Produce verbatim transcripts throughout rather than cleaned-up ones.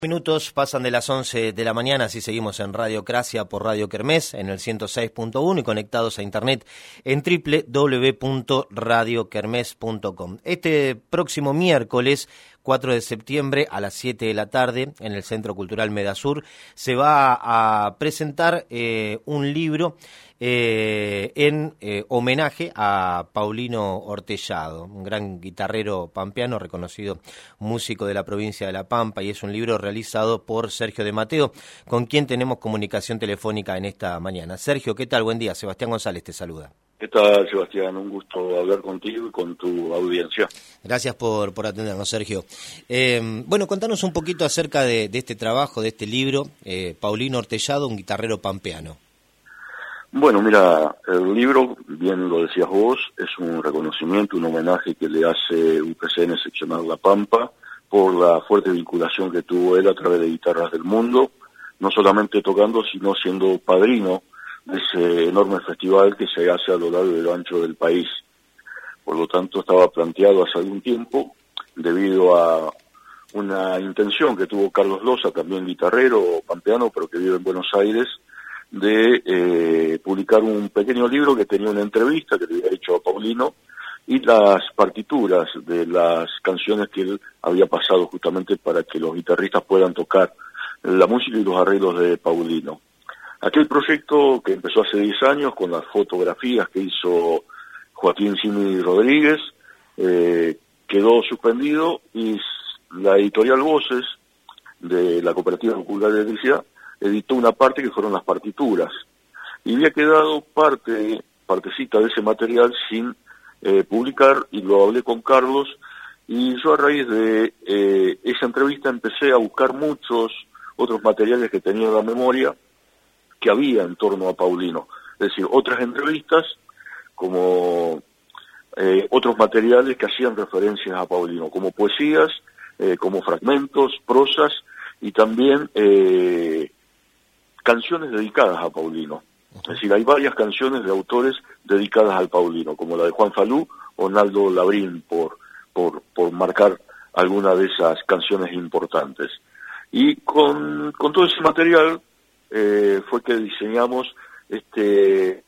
Minutos pasan de las once de la mañana, así seguimos en Radiocracia por Radio Kermés en el ciento seis punto uno y conectados a internet en doble u doble u doble u punto radio kermés punto com. Este próximo miércoles cuatro de septiembre a las siete de la tarde en el Centro Cultural Medasur se va a presentar eh, un libro eh, en eh, homenaje a Paulino Ortellado, un gran guitarrero pampeano, reconocido músico de la provincia de La Pampa, y es un libro realizado por Sergio de Mateo, con quien tenemos comunicación telefónica en esta mañana. Sergio, ¿qué tal? Buen día. Sebastián González te saluda. ¿Qué tal, Sebastián? Un gusto hablar contigo y con tu audiencia. Gracias por, por atendernos, Sergio. Eh, bueno, contanos un poquito acerca de, de este trabajo, de este libro, eh, Paulino Ortellado, un guitarrero pampeano. Bueno, mira, el libro, bien lo decías vos, es un reconocimiento, un homenaje que le hace U P C N Seccional La Pampa por la fuerte vinculación que tuvo él a través de Guitarras del Mundo, no solamente tocando, sino siendo padrino de ese enorme festival que se hace a lo largo y lo ancho del país. Por lo tanto, estaba planteado hace algún tiempo, debido a una intención que tuvo Carlos Loza, también guitarrero pampeano, pero que vive en Buenos Aires, de eh, publicar un pequeño libro que tenía una entrevista que le había hecho a Paulino y las partituras de las canciones que él había pasado justamente para que los guitarristas puedan tocar la música y los arreglos de Paulino. Aquel proyecto que empezó hace diez años con las fotografías que hizo Joaquín Simi Rodríguez eh, quedó suspendido y la editorial Voces de la Cooperativa Popular de Electricidad editó una parte que fueron las partituras y había quedado parte, partecita de ese material sin eh, publicar, y lo hablé con Carlos, y yo a raíz de eh, esa entrevista empecé a buscar muchos otros materiales que tenía en la memoria que había en torno a Paulino, es decir, otras entrevistas como eh, otros materiales que hacían referencias a Paulino, como poesías, eh, como fragmentos, prosas y también eh, canciones dedicadas a Paulino. Es decir, hay varias canciones de autores dedicadas al Paulino, como la de Juan Falú o Naldo Labrín, por, por, por marcar alguna de esas canciones importantes. Y con, con todo ese material eh, fue que diseñamos este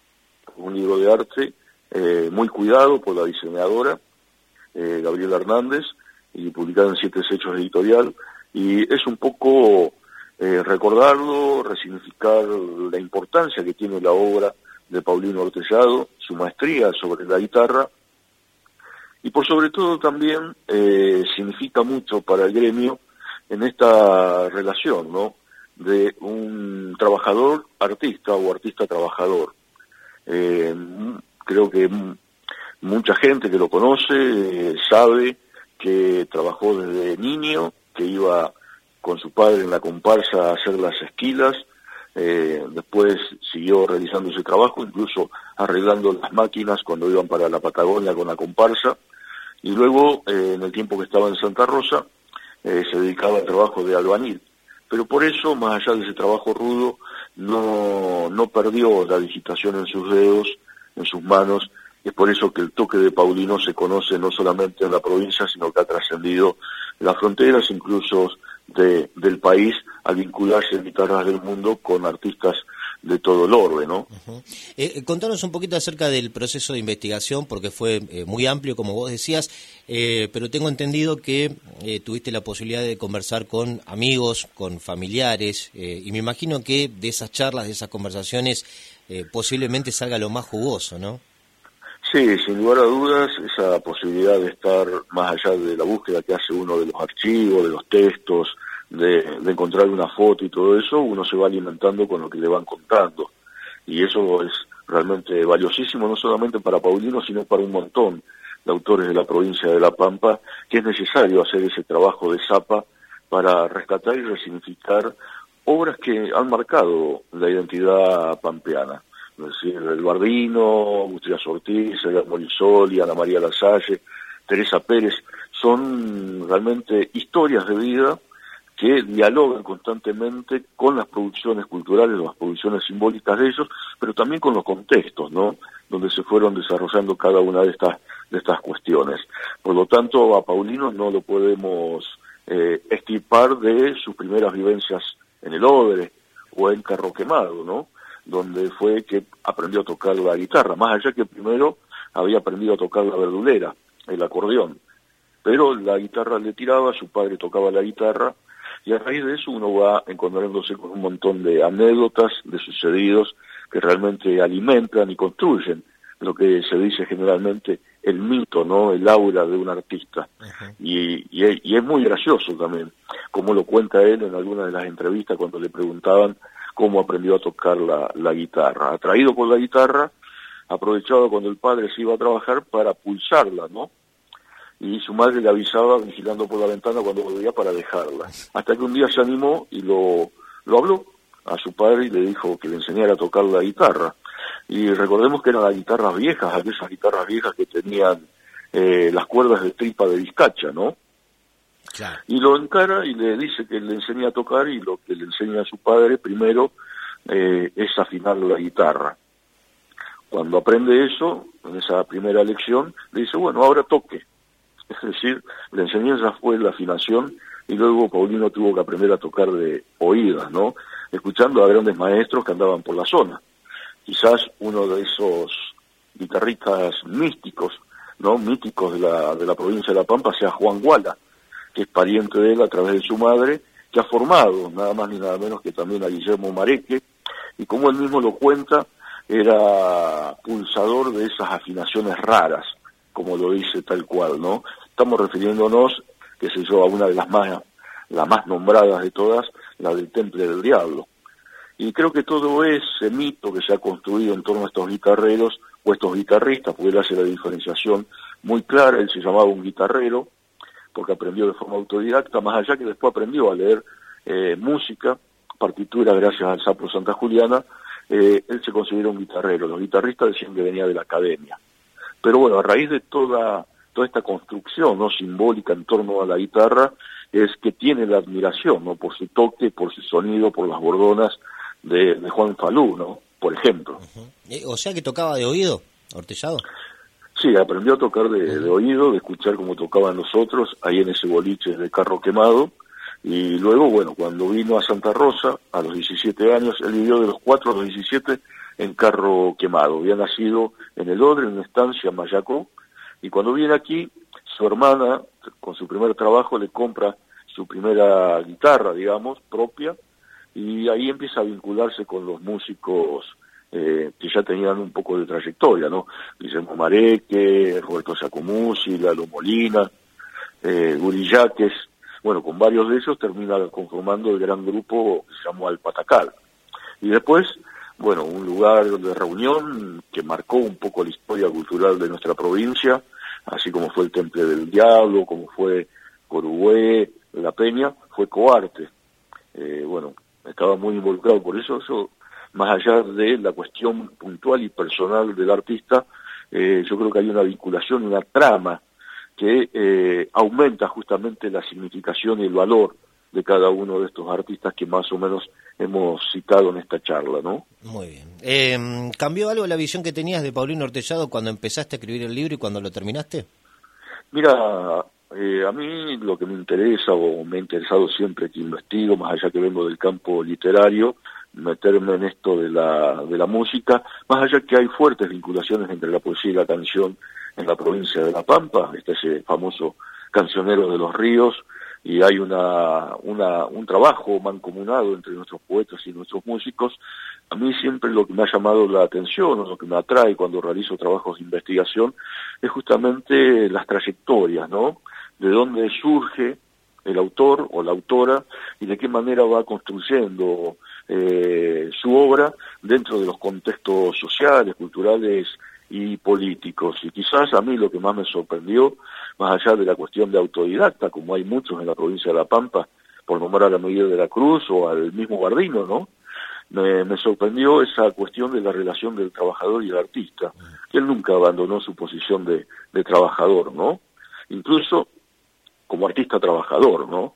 un libro de arte eh, muy cuidado por la diseñadora eh, Gabriela Hernández y publicado en Siete Hechos Editorial, y es un poco Eh, recordarlo, resignificar la importancia que tiene la obra de Paulino Ortellado, su maestría sobre la guitarra, y por sobre todo también eh, significa mucho para el gremio en esta relación, ¿no?, de un trabajador artista o artista trabajador. Eh, creo que mucha gente que lo conoce eh, sabe que trabajó desde niño, que iba con su padre en la comparsa a hacer las esquilas, eh, después siguió realizando ese trabajo, incluso arreglando las máquinas cuando iban para la Patagonia con la comparsa, y luego, eh, en el tiempo que estaba en Santa Rosa, eh, se dedicaba al trabajo de albañil. Pero por eso, más allá de ese trabajo rudo, no, no perdió la digitación en sus dedos, en sus manos. Es por eso que el toque de Paulino se conoce no solamente en la provincia, sino que ha trascendido las fronteras, incluso de, del país, al vincularse en Guitarras del Mundo con artistas de todo el orbe, ¿no? Uh-huh. eh, contanos un poquito acerca del proceso de investigación, porque fue eh, muy amplio, como vos decías, eh, pero tengo entendido que eh, tuviste la posibilidad de conversar con amigos, con familiares, eh, y me imagino que de esas charlas, de esas conversaciones, eh, posiblemente salga lo más jugoso, ¿no? Sí, sin lugar a dudas, esa posibilidad de estar más allá de la búsqueda que hace uno de los archivos, de los textos, de, de encontrar una foto y todo eso, uno se va alimentando con lo que le van contando. Y eso es realmente valiosísimo, no solamente para Paulino, sino para un montón de autores de la provincia de La Pampa, que es necesario hacer ese trabajo de zapa para rescatar y resignificar obras que han marcado la identidad pampeana. Es decir, el Bardino, Agustín Ortiz, Edgar Morisoli, Ana María Lasalle, Teresa Pérez, son realmente historias de vida que dialogan constantemente con las producciones culturales, las producciones simbólicas de ellos, pero también con los contextos, ¿no?, donde se fueron desarrollando cada una de estas de estas cuestiones. Por lo tanto, a Paulino no lo podemos eh, extirpar de sus primeras vivencias en el Odre o en Carro Quemado, ¿no? Donde fue que aprendió a tocar la guitarra, más allá que primero había aprendido a tocar la verdulera, el acordeón. Pero la guitarra le tiraba, su padre tocaba la guitarra, y a raíz de eso uno va encontrándose con un montón de anécdotas, de sucedidos, que realmente alimentan y construyen lo que se dice generalmente el mito, ¿no? El aura de un artista. Uh-huh. y, y, es, y es muy gracioso también, como lo cuenta él en algunas de las entrevistas cuando le preguntaban cómo aprendió a tocar la, la guitarra. Atraído por la guitarra, aprovechado cuando el padre se iba a trabajar para pulsarla, ¿no? Y su madre le avisaba vigilando por la ventana cuando volvía para dejarla. Hasta que un día se animó y lo, lo habló a su padre y le dijo que le enseñara a tocar la guitarra. Y recordemos que eran las guitarras viejas, aquellas guitarras viejas que tenían eh, las cuerdas de tripa de vizcacha, ¿no? Claro. Y lo encara y le dice que le enseña a tocar, y lo que le enseña a su padre primero eh, es afinar la guitarra. Cuando aprende eso, en esa primera lección, le dice, bueno, ahora toque. Es decir, la enseñanza fue la afinación, y luego Paulino tuvo que aprender a tocar de oídas, ¿no? Escuchando a grandes maestros que andaban por la zona. Quizás uno de esos guitarristas místicos, ¿no? Míticos de la, de la provincia de La Pampa sea Juan Guala, que es pariente de él a través de su madre, que ha formado nada más ni nada menos que también a Guillermo Mareque, y como él mismo lo cuenta, era pulsador de esas afinaciones raras, como lo dice tal cual, ¿no? Estamos refiriéndonos, qué sé yo, a una de las más, las más nombradas de todas, la del Temple del Diablo. Y creo que todo ese mito que se ha construido en torno a estos guitarreros, o estos guitarristas, porque él hace la diferenciación muy clara, él se llamaba un guitarrero, porque aprendió de forma autodidacta, más allá que después aprendió a leer eh, música, partitura gracias al Sapro Santa Juliana, eh, él se considera un guitarrero. Los guitarristas decían que venía de la academia. Pero bueno, a raíz de toda, toda esta construcción, ¿no?, simbólica en torno a la guitarra, es que tiene la admiración, ¿no?, por su toque, por su sonido, por las bordonas de, de Juan Falú, ¿no?, por ejemplo. Uh-huh. O sea que tocaba de oído, Hortellado. Sí, aprendió a tocar de, de oído, de escuchar cómo tocaban los otros, ahí en ese boliche de Carro Quemado, y luego, bueno, cuando vino a Santa Rosa, a los diecisiete años, él vivió de los cuatro a los diecisiete en Carro Quemado. Había nacido en el Odre, en una estancia en Mayacó, y cuando viene aquí, su hermana, con su primer trabajo, le compra su primera guitarra, digamos, propia, y ahí empieza a vincularse con los músicos eh, que ya tenían un poco de trayectoria, ¿no? Guillermo Mareque, Roberto Sacomuzzi, Lalo Molina, eh, Gurillaques. Bueno, con varios de ellos termina conformando el gran grupo que se llamó Alpatacal. Y después, bueno, un lugar de reunión que marcó un poco la historia cultural de nuestra provincia, así como fue el Temple del Diablo, como fue Coruhué, La Peña, fue Coarte. Eh, bueno, estaba muy involucrado, por eso yo, más allá de la cuestión puntual y personal del artista, eh, yo creo que hay una vinculación, una trama que eh, aumenta justamente la significación y el valor de cada uno de estos artistas que más o menos hemos citado en esta charla, ¿no? Muy bien. Eh, ¿Cambió algo la visión que tenías de Paulino Hortellado cuando empezaste a escribir el libro y cuando lo terminaste? Mira, eh, a mí lo que me interesa, o me ha interesado siempre que investigo, más allá que vengo del campo literario, meterme en esto de la, de la música, más allá que hay fuertes vinculaciones entre la poesía y la canción en la provincia de La Pampa, está ese famoso cancionero de los ríos, y hay una, una, un trabajo mancomunado entre nuestros poetas y nuestros músicos. A mí siempre lo que me ha llamado la atención, o lo que me atrae cuando realizo trabajos de investigación, es justamente las trayectorias, ¿no? De dónde surge el autor o la autora y de qué manera va construyendo eh, su obra dentro de los contextos sociales, culturales y políticos. Y quizás a mí lo que más me sorprendió, más allá de la cuestión de autodidacta, como hay muchos en la provincia de La Pampa, por nombrar a Miguel de la Cruz o al mismo Bardino, ¿no? Me, me sorprendió esa cuestión de la relación del trabajador y el artista, que él nunca abandonó su posición de, de trabajador, ¿no? Incluso como artista trabajador, ¿no?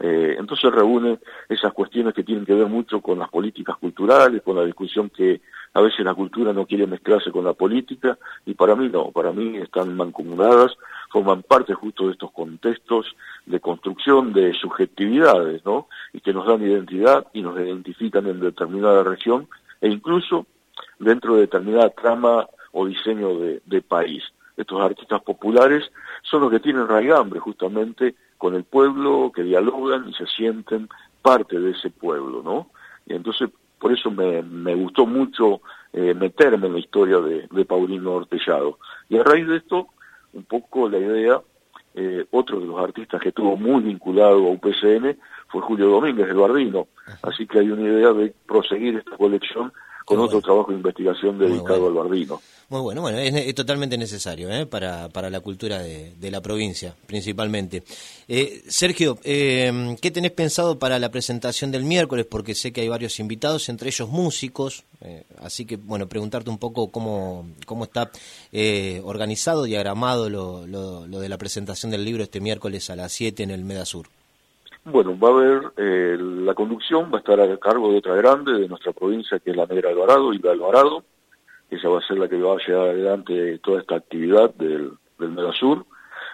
Eh, entonces reúne esas cuestiones que tienen que ver mucho con las políticas culturales, con la discusión que a veces la cultura no quiere mezclarse con la política, y para mí no, para mí están mancomunadas, forman parte justo de estos contextos de construcción de subjetividades, ¿no? Y que nos dan identidad y nos identifican en determinada región, e incluso dentro de determinada trama o diseño de, de país. Estos artistas populares son los que tienen raigambre justamente con el pueblo, que dialogan y se sienten parte de ese pueblo, ¿no? Y entonces, por eso me, me gustó mucho eh, meterme en la historia de, de Paulino Ortellado. Y a raíz de esto, un poco la idea, eh, otro de los artistas que estuvo muy vinculado a U P C N fue Julio Domínguez, el Bardino. Así que hay una idea de proseguir esta colección con Muy otro bueno. trabajo de investigación dedicado bueno. al Bardino. Muy bueno, bueno, es, es totalmente necesario ¿eh? para, para la cultura de, de la provincia, principalmente. Eh, Sergio, eh, ¿qué tenés pensado para la presentación del miércoles? Porque sé que hay varios invitados, entre ellos músicos, eh, así que, bueno, preguntarte un poco cómo, cómo está eh, organizado, diagramado lo, lo, lo de la presentación del libro este miércoles a las siete en el Medasur. Bueno, va a haber, eh, la conducción va a estar a cargo de otra grande de nuestra provincia, que es la Negra Alvarado, Hilda Alvarado. Ella va a ser la que va a llevar adelante toda esta actividad del, del Medasur.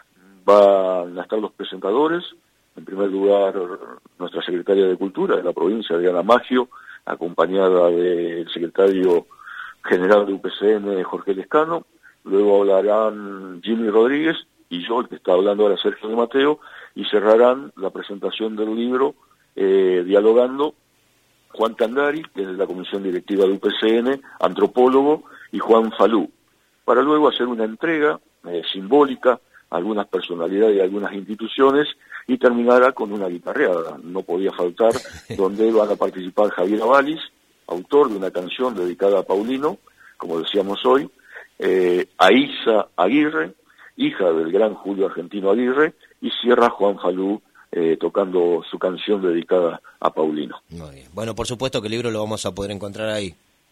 Van a estar los presentadores, en primer lugar nuestra secretaria de Cultura de la provincia, Diana Maggio, acompañada del secretario general de U P C N, Jorge Lescano. Luego hablarán Jimmy Rodríguez y yo, el que está hablando ahora, Sergio de Mateo, y cerrarán la presentación del libro eh, dialogando Juan Tangari, que es de la comisión directiva de U P C N, antropólogo, y Juan Falú, para luego hacer una entrega eh, simbólica a algunas personalidades y a algunas instituciones, y terminará con una guitarreada, no podía faltar, donde van a participar Javier Avalis, autor de una canción dedicada a Paulino, como decíamos hoy, eh, Aisa Aguirre, hija del gran Julio Argentino Aguirre, y cierra Juan Falú, Eh, tocando su canción dedicada a Paulino. Muy bien. Bueno, por supuesto que el libro lo vamos a poder encontrar ahí.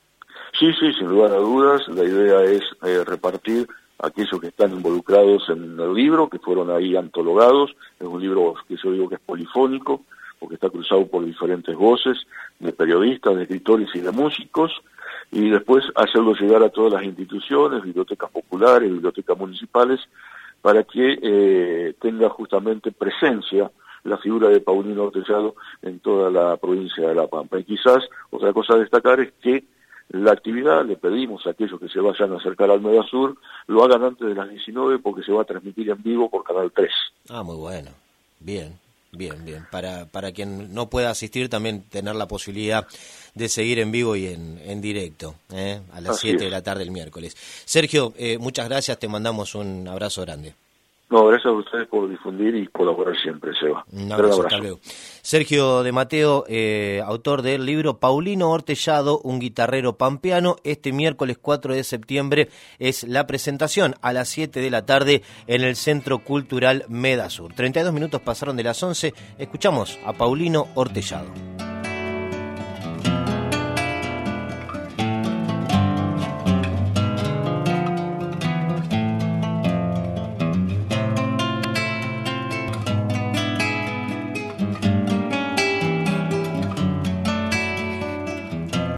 Sí, sí, sin lugar a dudas. La idea es eh, repartir a aquellos que están involucrados en el libro, que fueron ahí antologados. Es un libro que yo digo que es polifónico, porque está cruzado por diferentes voces de periodistas, de escritores y de músicos, y después hacerlo llegar a todas las instituciones, bibliotecas populares, bibliotecas municipales, para que eh, tenga justamente presencia la figura de Paulino Ortellado en toda la provincia de La Pampa. Y quizás otra cosa a destacar es que la actividad, le pedimos a aquellos que se vayan a acercar al Medasur, lo hagan antes de las diecinueve, porque se va a transmitir en vivo por Canal tres. Ah, muy bueno. Bien, bien, bien. Para para quien no pueda asistir, también tener la posibilidad de seguir en vivo y en, en directo, ¿eh? a las siete de la tarde el miércoles. Sergio, eh, muchas gracias, te mandamos un abrazo grande. No, gracias a ustedes por difundir y colaborar siempre, Seba. Un abrazo, hasta luego. Sergio de Mateo, eh, autor del libro Paulino Ortellado, un guitarrero pampeano. Este miércoles cuatro de septiembre es la presentación a las siete de la tarde en el Centro Cultural Medasur. treinta y dos minutos pasaron de las once. Escuchamos a Paulino Ortellado.